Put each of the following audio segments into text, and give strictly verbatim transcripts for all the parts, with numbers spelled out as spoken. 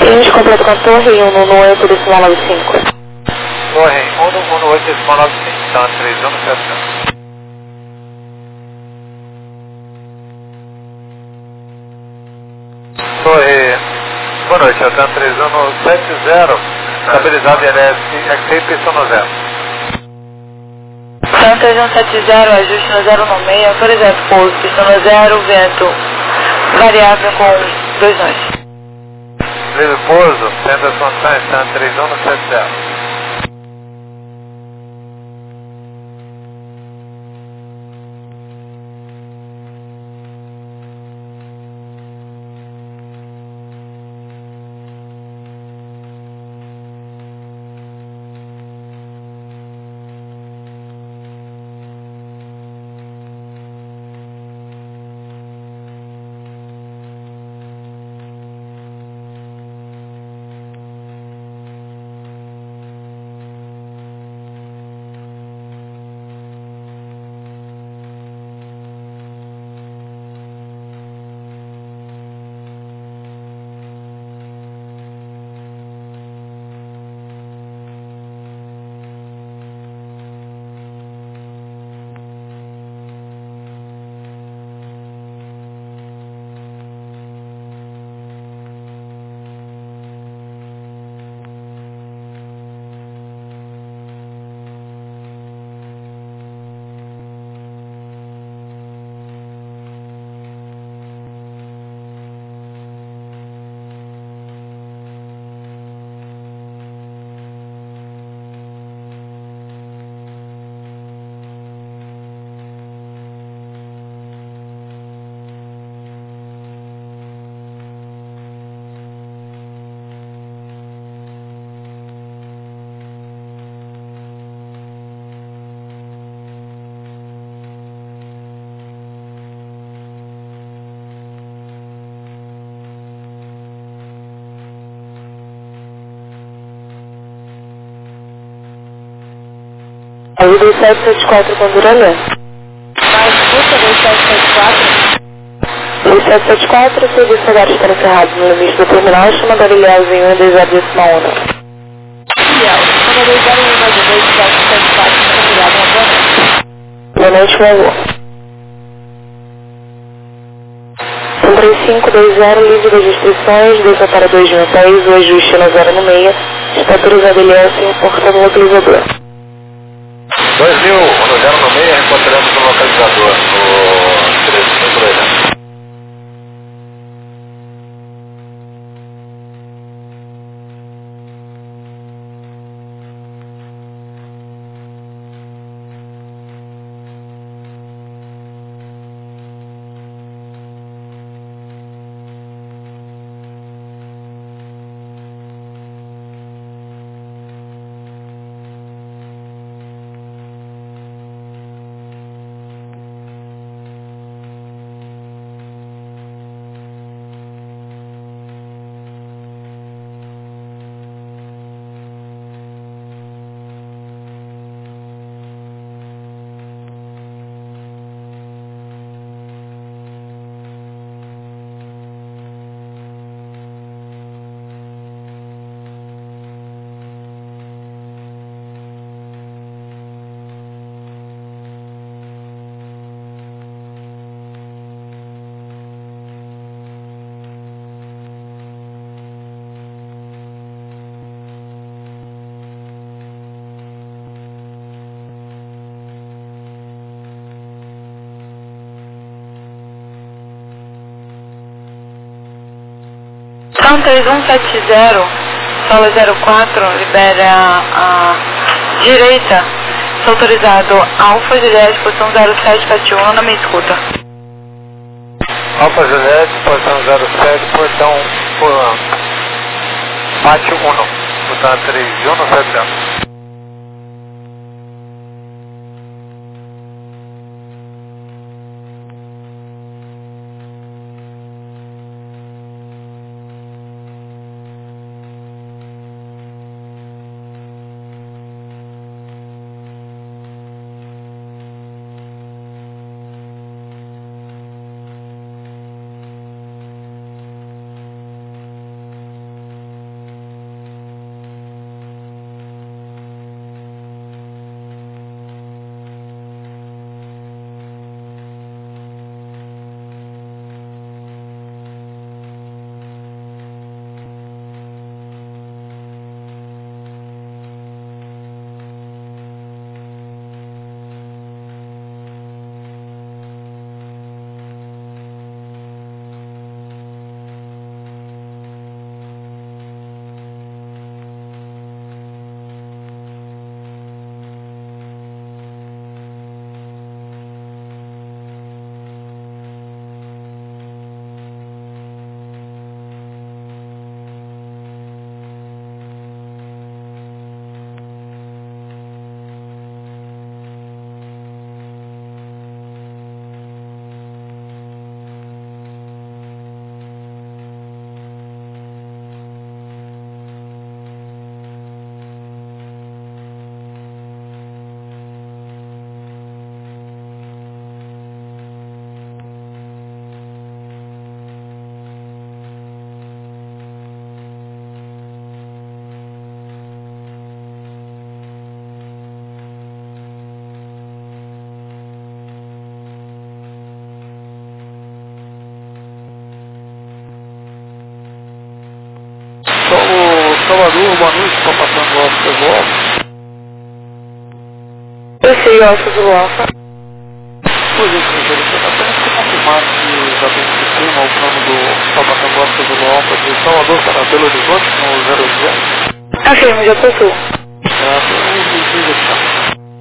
Preenche completo com a torre um no oito decimal nove cinco. Torre um no oito decimal nove cinco, tá três um sete zero. Torre, boa noite, Altan três um sete zero, estabilizado em L S X I P no zero. Altan três um sete zero, ajuste no zero no meio, autorizado pouso, pistão no zero, vento variável com dois nós. Livre pouso, Henderson Sainz, Altan três um sete zero. Aí dois sete sete quatro com Duralã. Mais busca dois sete sete quatro. dois sete sete quatro, serviço horário está encerrado no limite do terminal, chama Galileu em um dois zero decimal um. Galileu, chama dois zero um dois sete sete quatro, obrigado, uma boa noite. Boa noite, meu amor. um três cinco dois zero, livre das restrições, desça para dois mil e dez, o ajuste na zero no meio, está autorizado L S em porta do localizador. dois mil, no zero no meio, encontramos no localizador, no três cinco dois zero. São três um sete zero, sala zero quatro, libera a direita, está autorizado Alfa Juliette, posição zero sete sete um, não me escuta. Alfa Juliette, posição zero sete, portão por pátio um, portão três um sete zero. boa noite, estou passando o Alfa do Alfa. Eu sei, Alfa do Alfa. Pois é, professor, apenas para confirmar que já tem o sistema, o plano do Salvatore Alfa do Alfa de Salvador para Belo Horizonte no zero zero. Afirmo, já possuo. É, tem um vídeo aqui.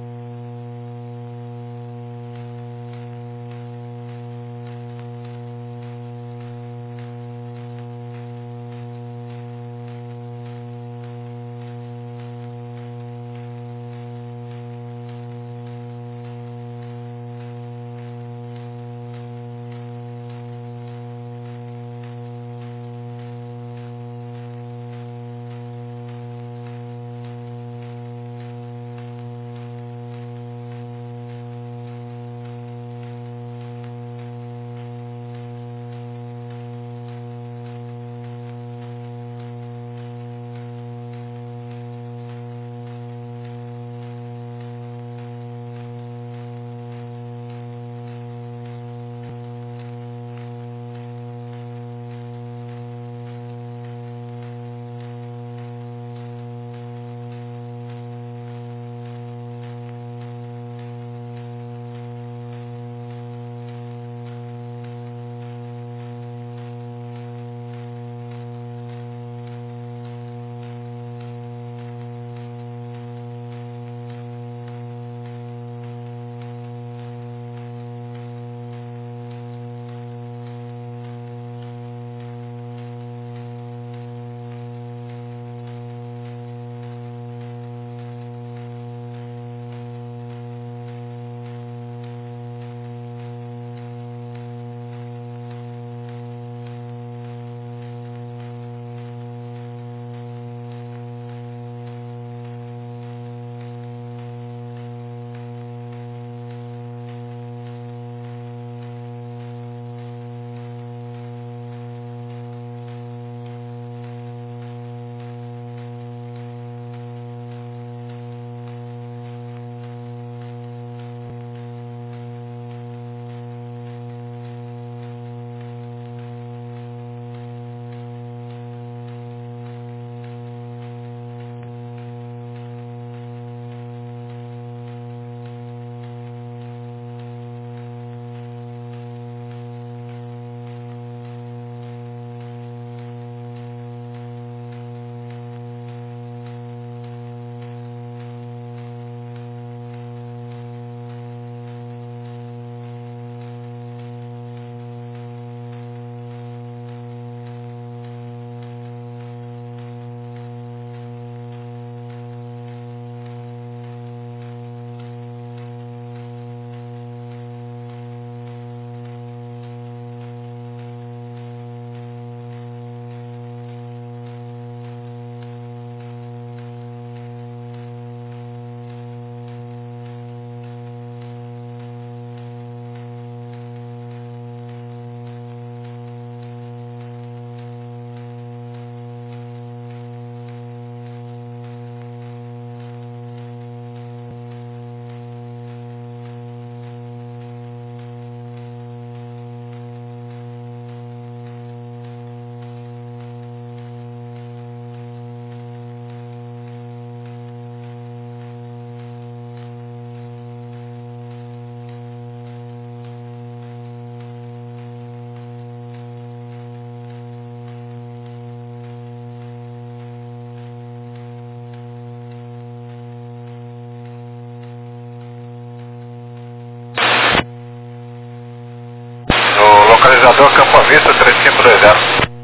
Localizador Campo Vista três cinco dois zero.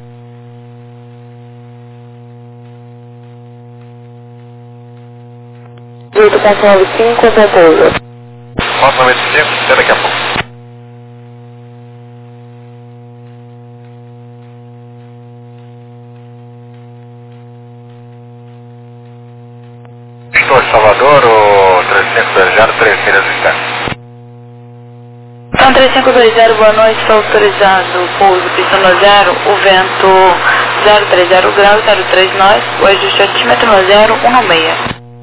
oito ponto nove cinco, até pousa. quatro noventa e cinco, até daqui a pouco. Estou de Salvador, o três cinco dois zero, três milhas externas. Então, três cinco dois zero, boa noite, está autorizado pouso pista no zero, o vento zero três zero graus, zero três nós, o ajuste altímetro no zero um seis.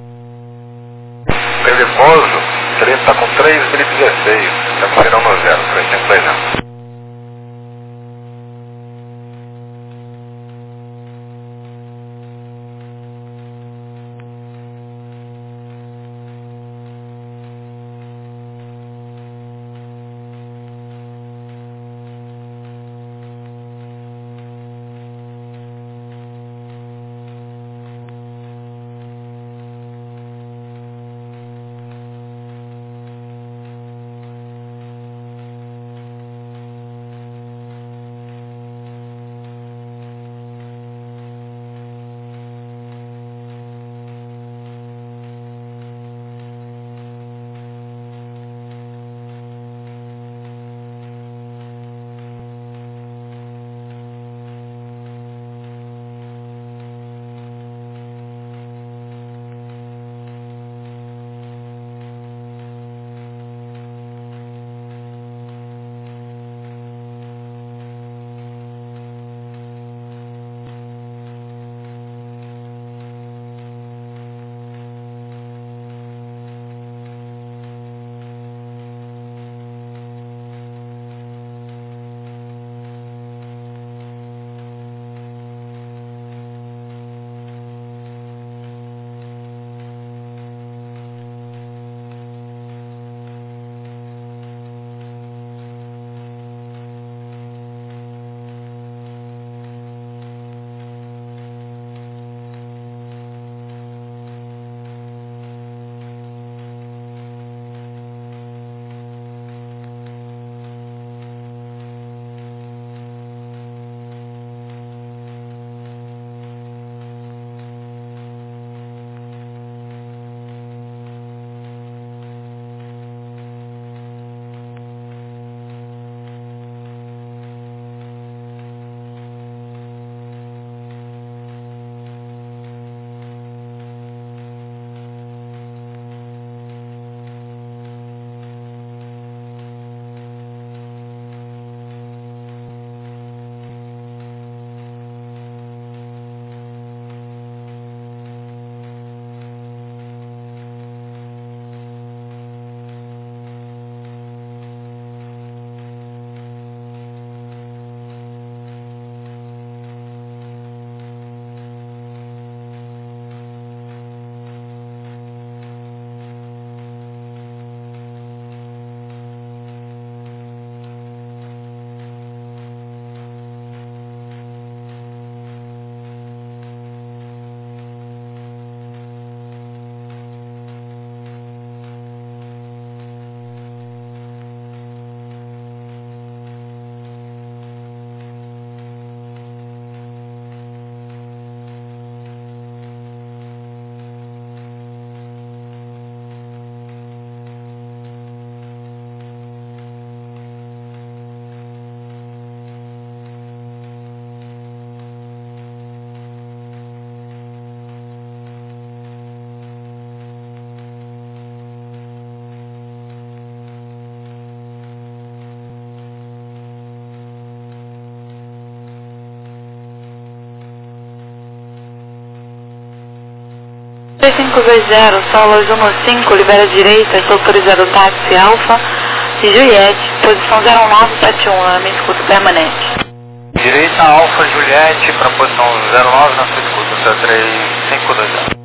Ele pouso, ele está com três mil e dezesseis, está com final no zero, três cinco dois zero. três cinco dois zero, solo Juno cinco, libera direita, estou autorizado táxi Alfa e Juliette, posição zero nove sete um, na minha escuta permanente. Direita Alfa Juliette para posição zero nove na sua escuta, três cinco dois zero.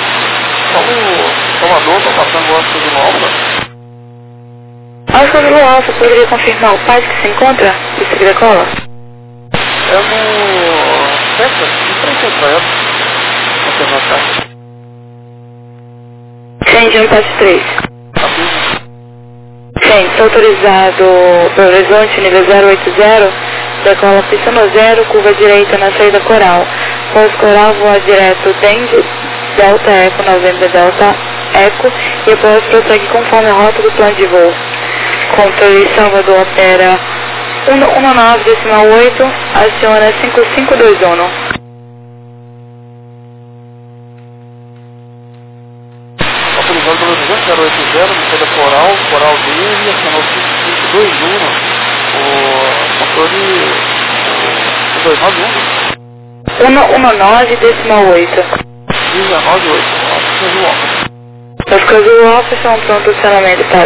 Alfa Zulu Alfa, poderia confirmar o pai que se encontra no seguida cola? É no... Centro? Em frente ao Trael. Confirmação. Change um passo três. Aviso. Change, autorizado Belo Horizonte, nível zero oito zero, decola pista no zero, curva direita na saída coral. Pós-coral, voa direto dentro Delta Eco, Novembro Delta Eco, e após prossegue conforme a rota do plano de voo. Controle Salvador opera um nove decimal oito, aciona cinco cinco dois um. Autorizado Belo Horizonte zero oito zero, no saída coral, coral dele, acionou cinco cinco dois um, o controle o dois nove um. um nove decimal oito. dezenove oito, acho que é o Alfa. As coisas do Alfa estão prontas para acionamento, tá?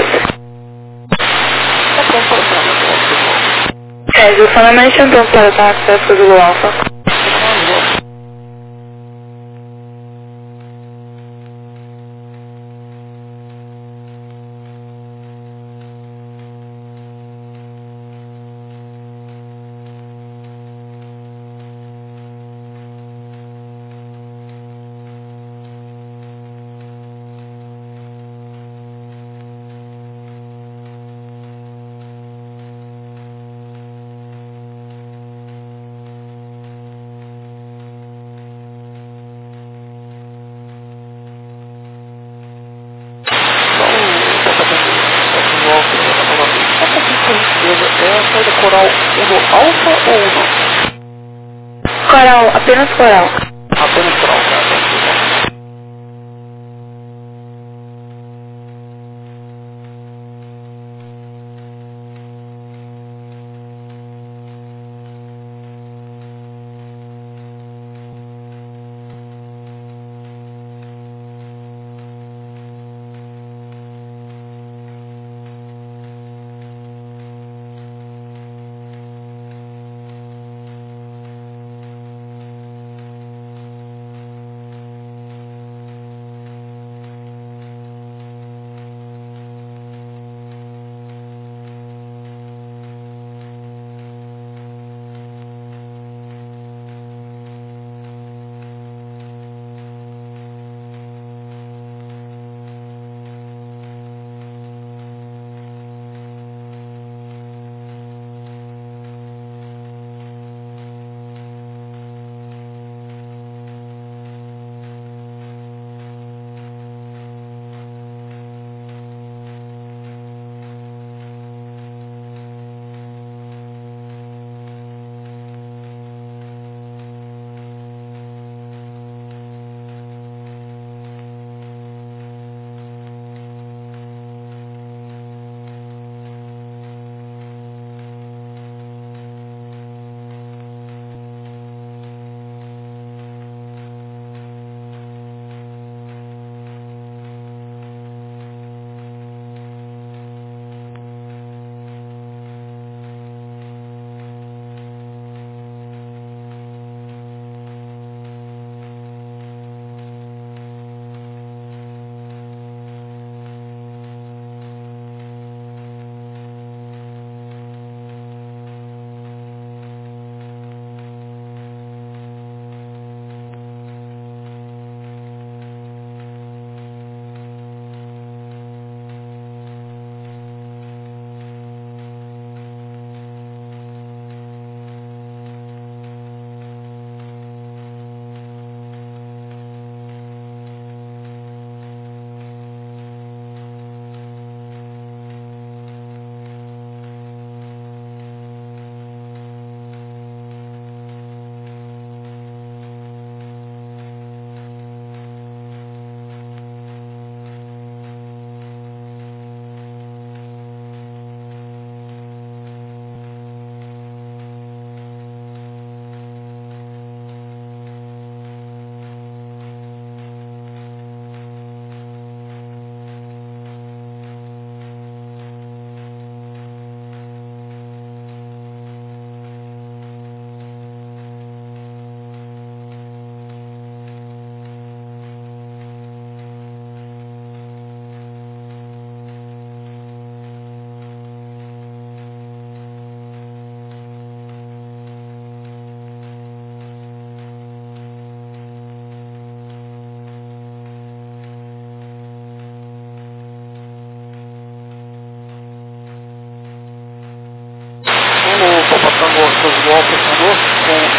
Tá pronto para o acionamento, Alfa. É, o acionamento estão prontos para acionamento, as coisas do Alfa. É a saída coral Uno Alfa ou Uno? Coral, apenas coral. Apenas coral, tá?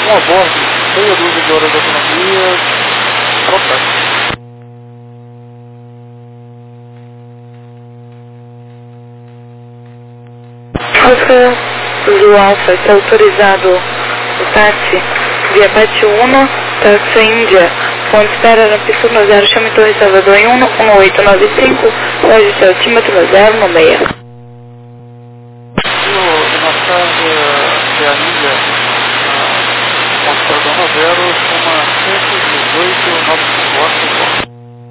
Um aborto, meia dúzia de horas de autonomia, total. Oscar Zulu Alpha, está autorizado o táxi via Pátio um, táxi Índia, ponto espera na pista no zero, chame Torre Salvador em um um oito nove cinco, loja de altímetro no zero no seis. E na tarde de a Índia, ponto espera no zero, chama cento e dezoito nove cinco oito.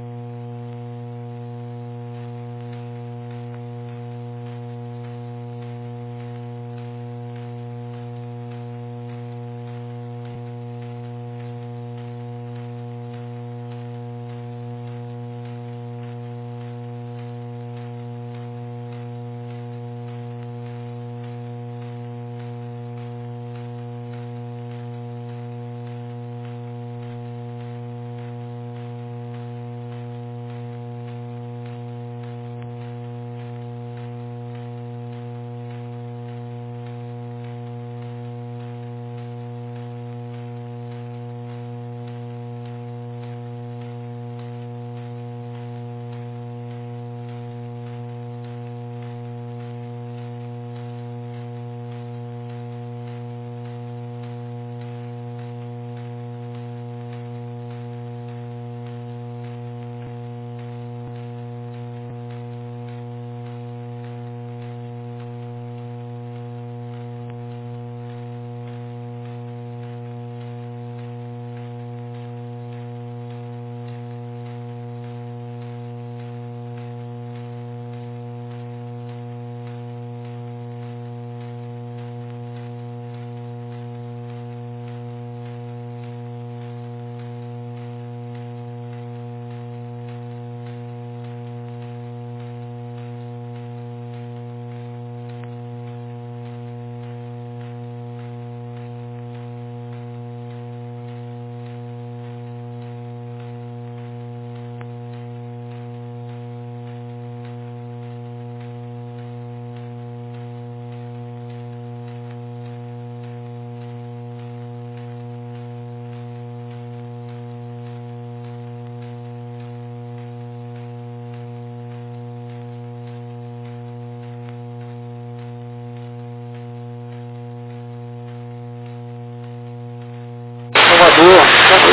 Salvador,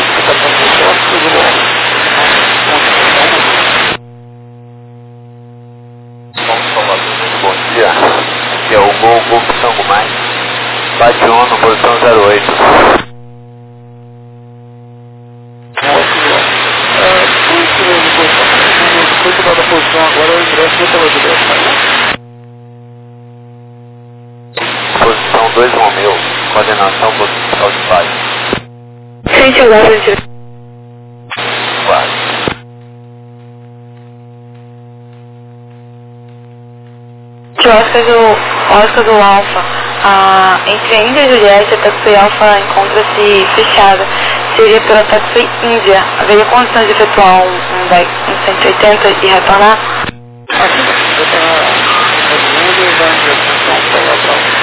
muito bom dia. Aqui é o Gol Golfo Tango Mais. Bate um no posição zero oito. Foi tomada a posição agora, o ingresso não estava direto, Posição dois Romeu, coordenação posição de paz. Frente ao lado de... Quase. Oscar do, Oscar do Alpha, ah, entre a Índia e a Juliette, a Taxi Alpha encontra-se fechada. Seria pela Taxi Índia. Haveria condições de efetuar um, um, um cento e oitenta e retornar? Aqui, retornar a Índia e vai em direção para lá para lá.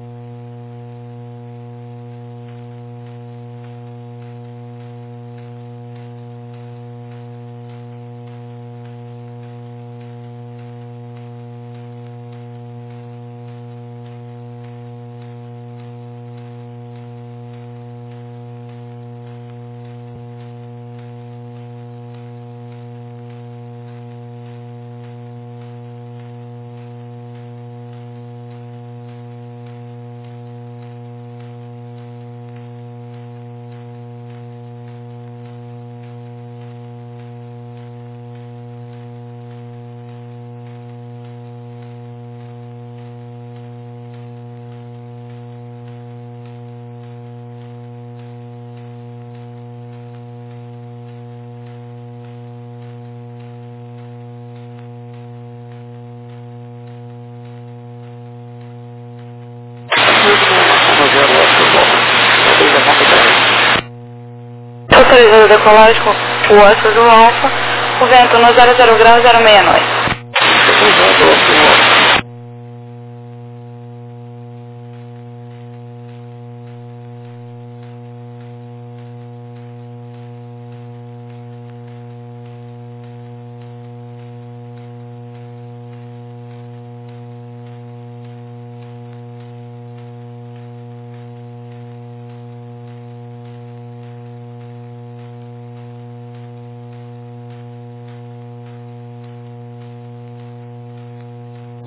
Autorizado a decolagem com o Oscar do Alpha, o vento no zero zero grau zero seis nove.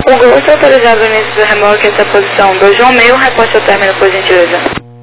O Ghost autorizado no início do remolque essa posição dois João Meio, reposte ao término, por gentileza.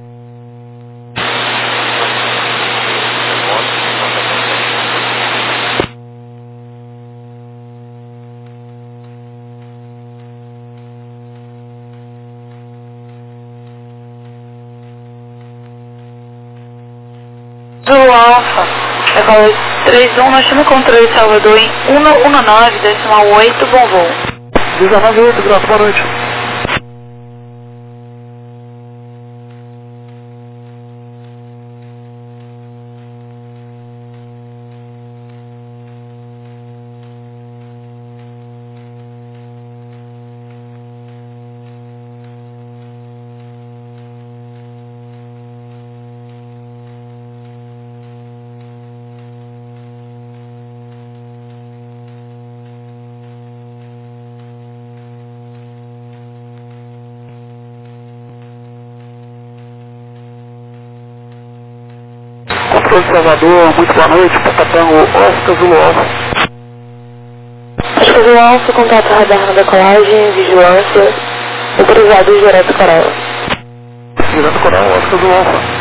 Do Alfa, Ecola três um, nós temos controle de Salvador em cento e dezenove, decimal oito, bom voo. dezenove oito, graças, boa noite. Controle de Salvador, muito boa noite, Papatango, Oscar Zulu Alfa. Oscar Zulu Alfa, contato radar na decolagem, vigilância, autorizado direto coral. Direto coral, Oscar Zulu Alfa.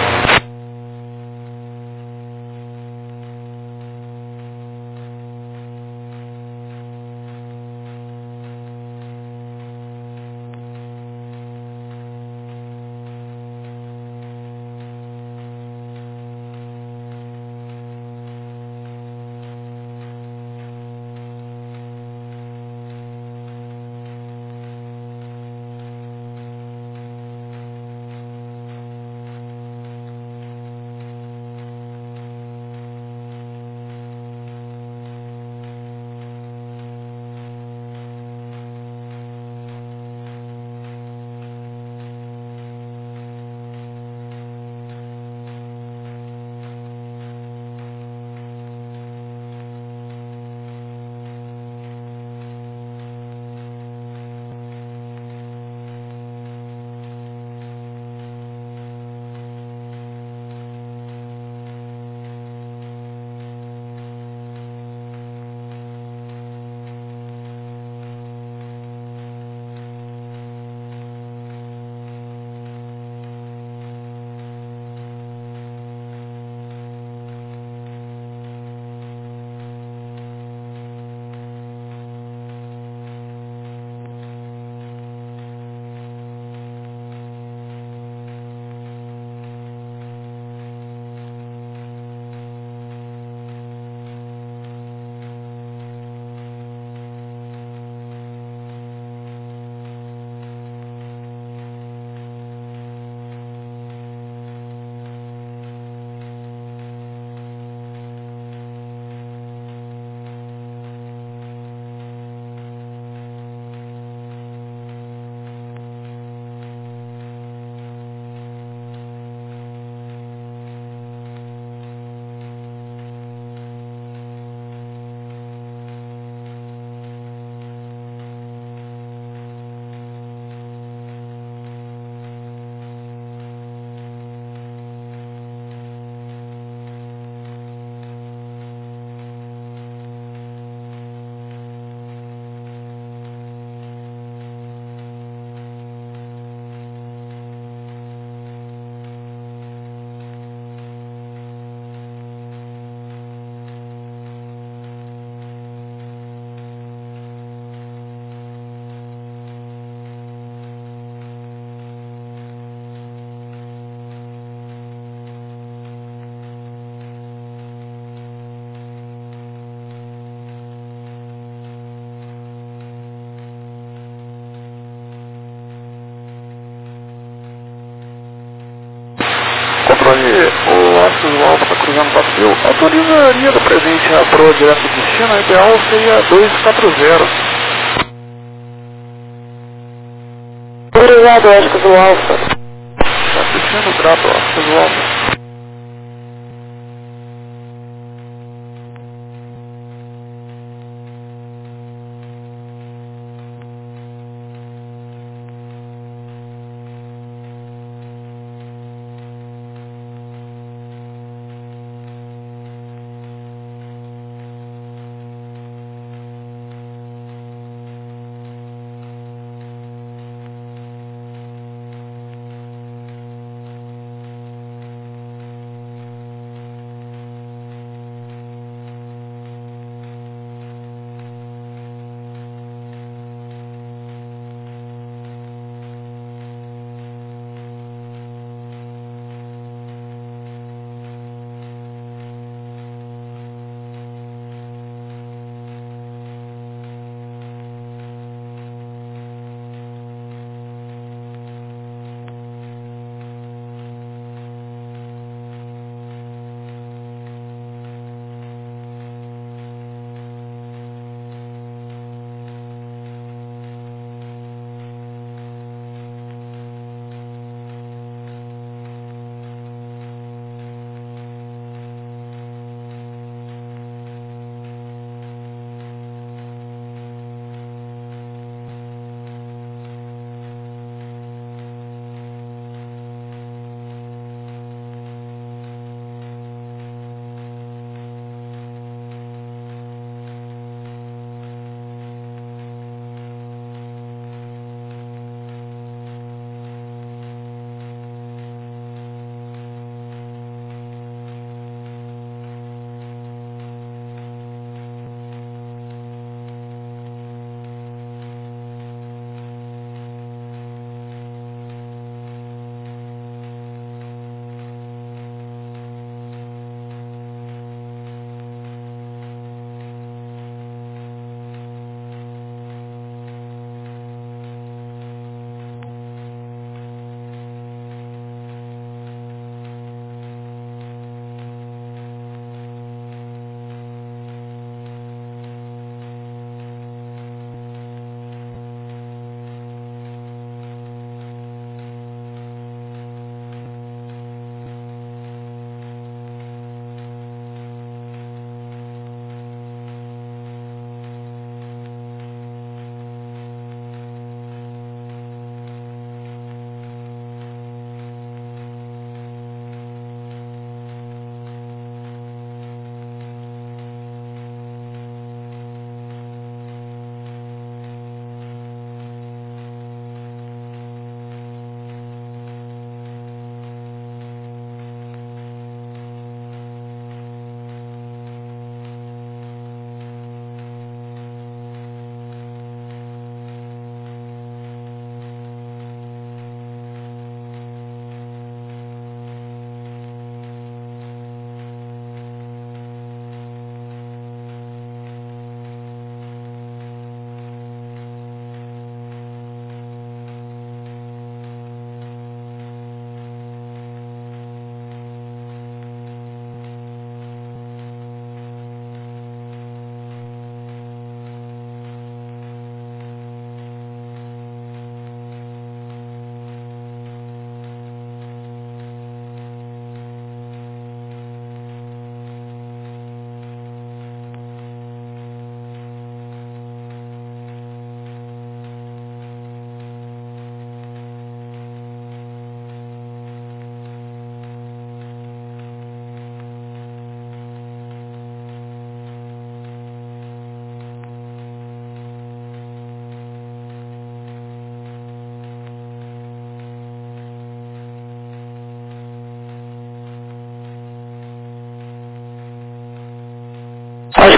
Controle, o Oscar Zulu Alfa está cruzando o Brasil. Autorizaria do presente a proa direto do destino, a ideal seria dois quatro zero. Autorizado, Oscar Zulu Alfa. Destino, grato, Oscar Zulu Alfa.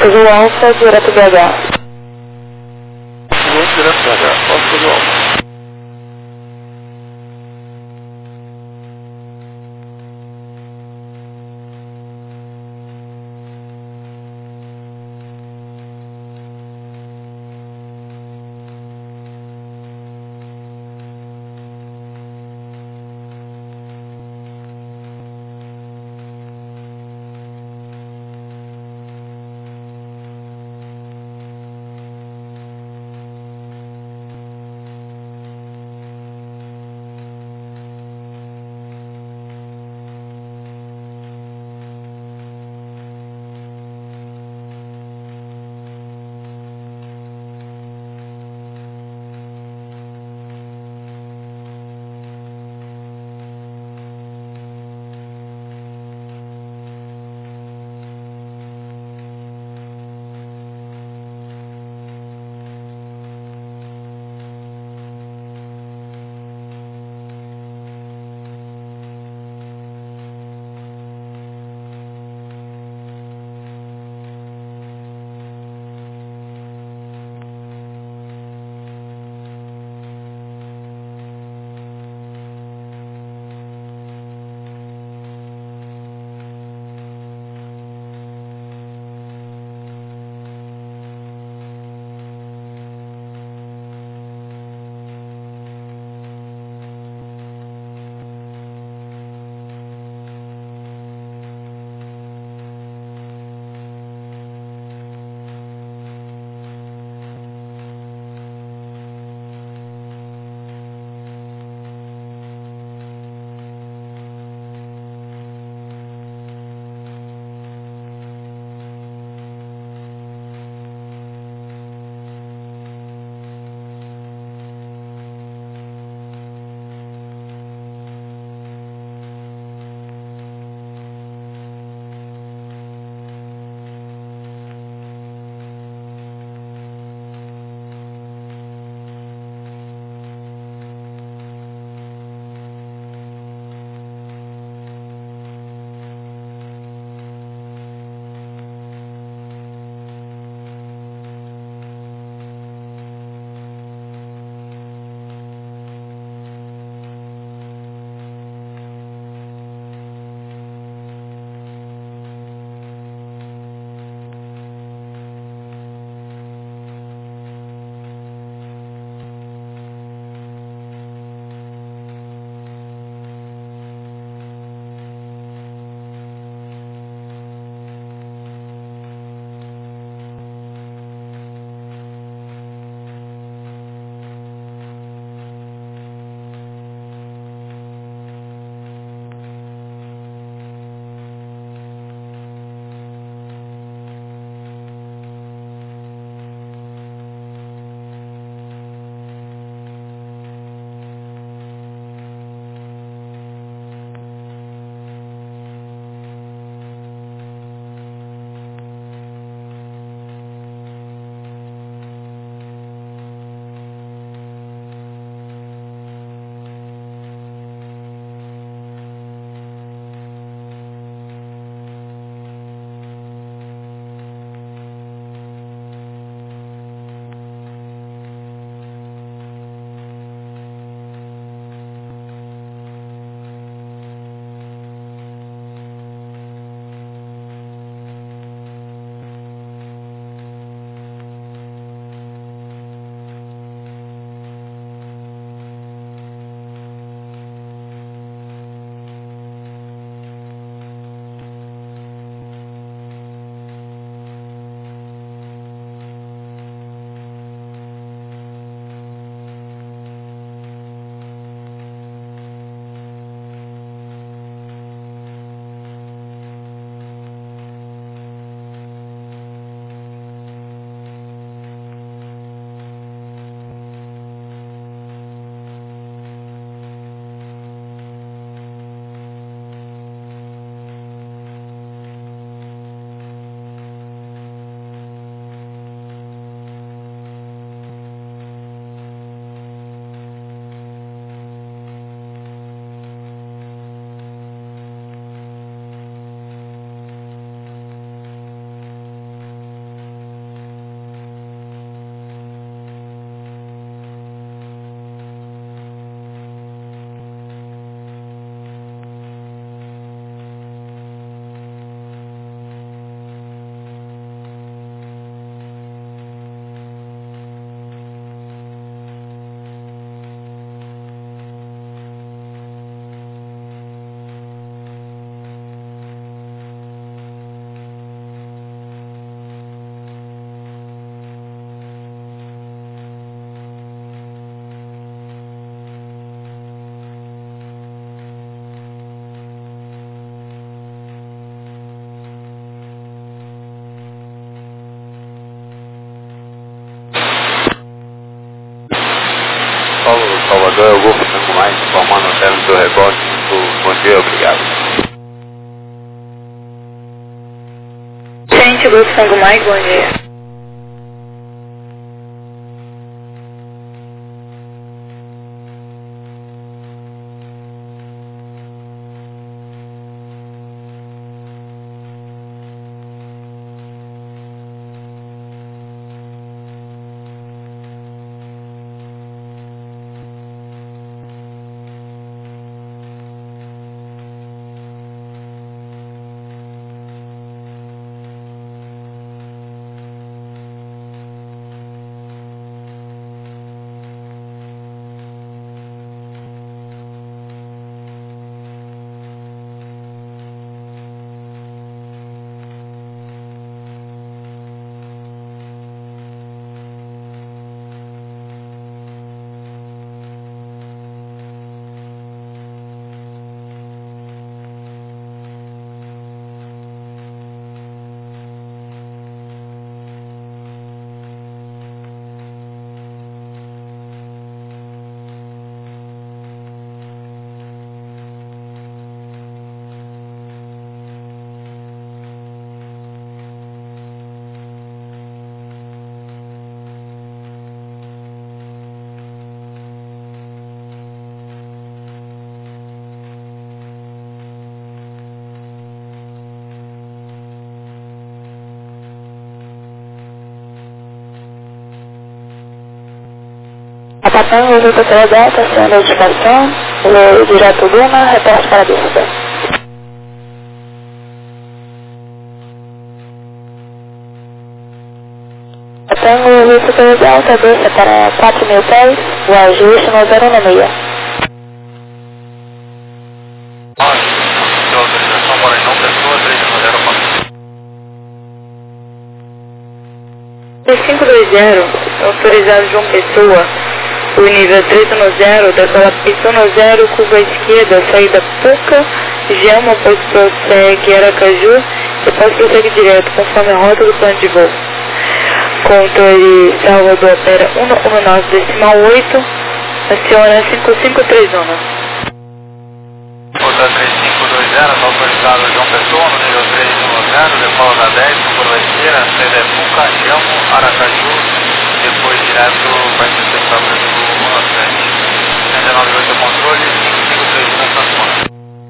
Azul Alfa, direto B H. Azul direto B H, Oscar Azul Alfa. Informador é o Golfo Tango Mais, informando o término do rebote. Bom dia, obrigado. Gente, Golfo Tango Mais, bom dia. Atacango, Luta pela Delta, sem notificação, o direto Luna, reporte para a pista. Atacango, Luta pela Delta, desça para quatro mil pés, o ajuste no zero seis. Autorização Moranhão, pessoa três zero quatro. cinco dois zero, autorizado João Pessoa, o nível três um zero, decola pista um zero, curva esquerda, saída Puca, Gema, pois prossegue Aracaju, depois prossegue direto, conforme a rota do plano de voo. Controle Salvador opera um um nove decimal oito, aciona cinco cinco três um. Rota três cinco dois zero, está autorizado João Pessoa, no nível três um zero, decola da dez, curva esquerda, saída Puca, Gema, Aracaju, depois direto vai ser testado no um sete. cento e noventa e oito controle, cinco cinco três um transponder.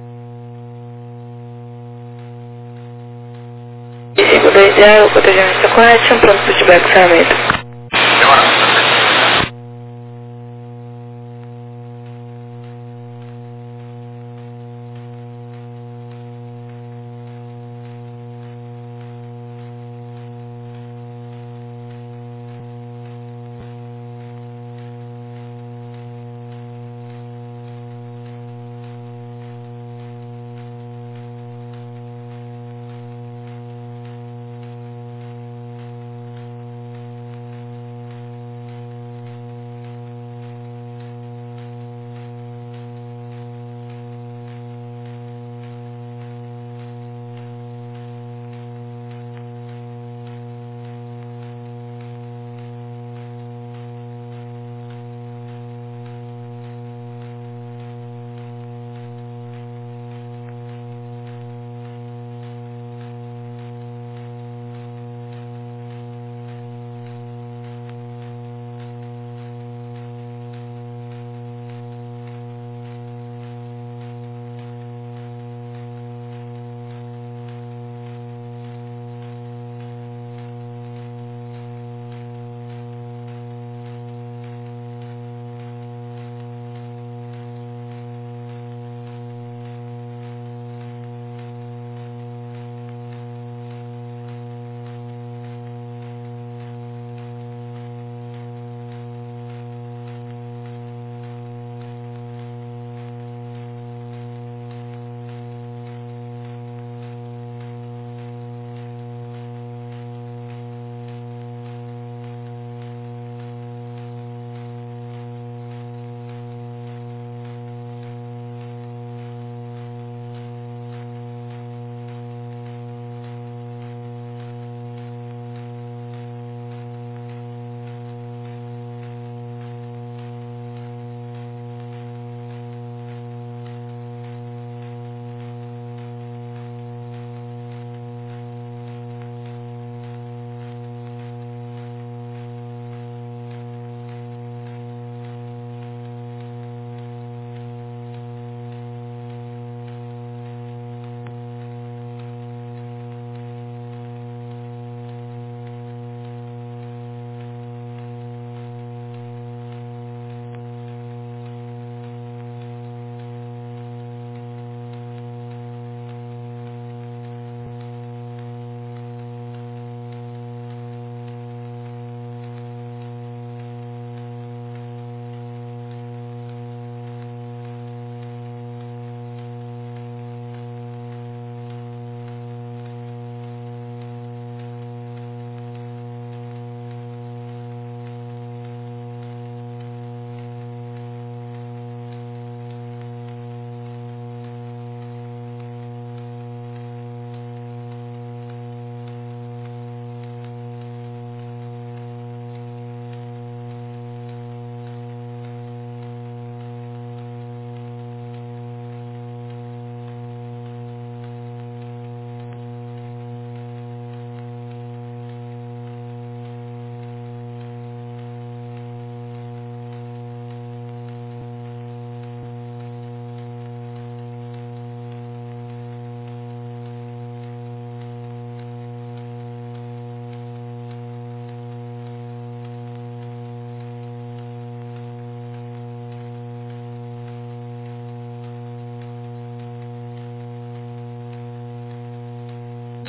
cinco dois zero, protegimento correto, pronto para o feedback ferramenta. Demorado.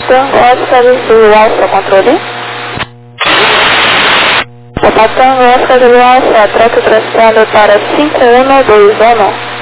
Tango Oscar Zulu Alfa, controle. Papa Tango Oscar Zulu Alfa, troca traçado para cinco um dois um.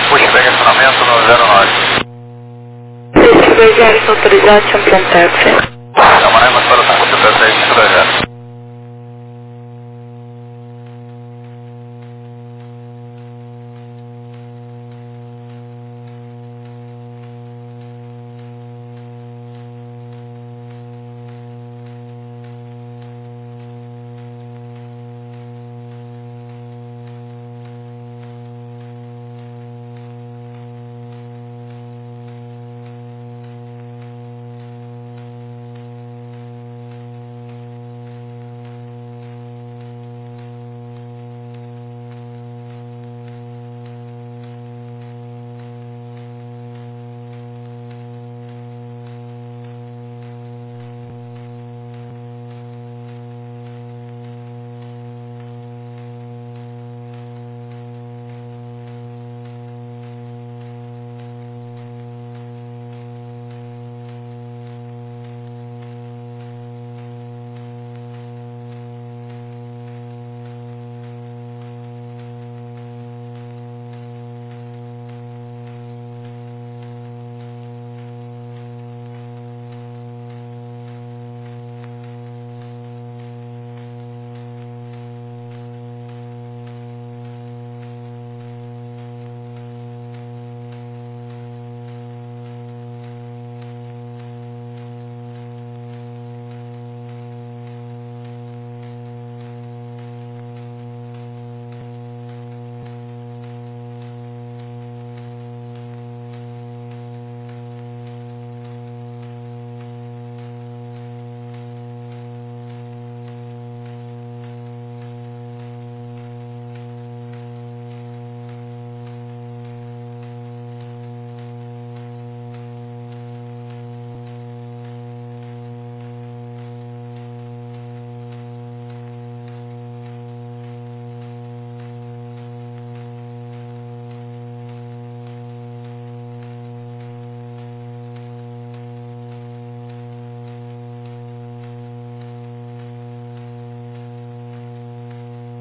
pushback acionamento no zero nove. seis cinco dois zero, autorizado, champion taxi. Camarada, mas para o Tango Super seis cinco dois zero.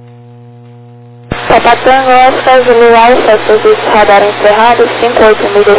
Papa Tango, Oscar, Zulu Alfa, serviço radar encerrado, cinco oito milhas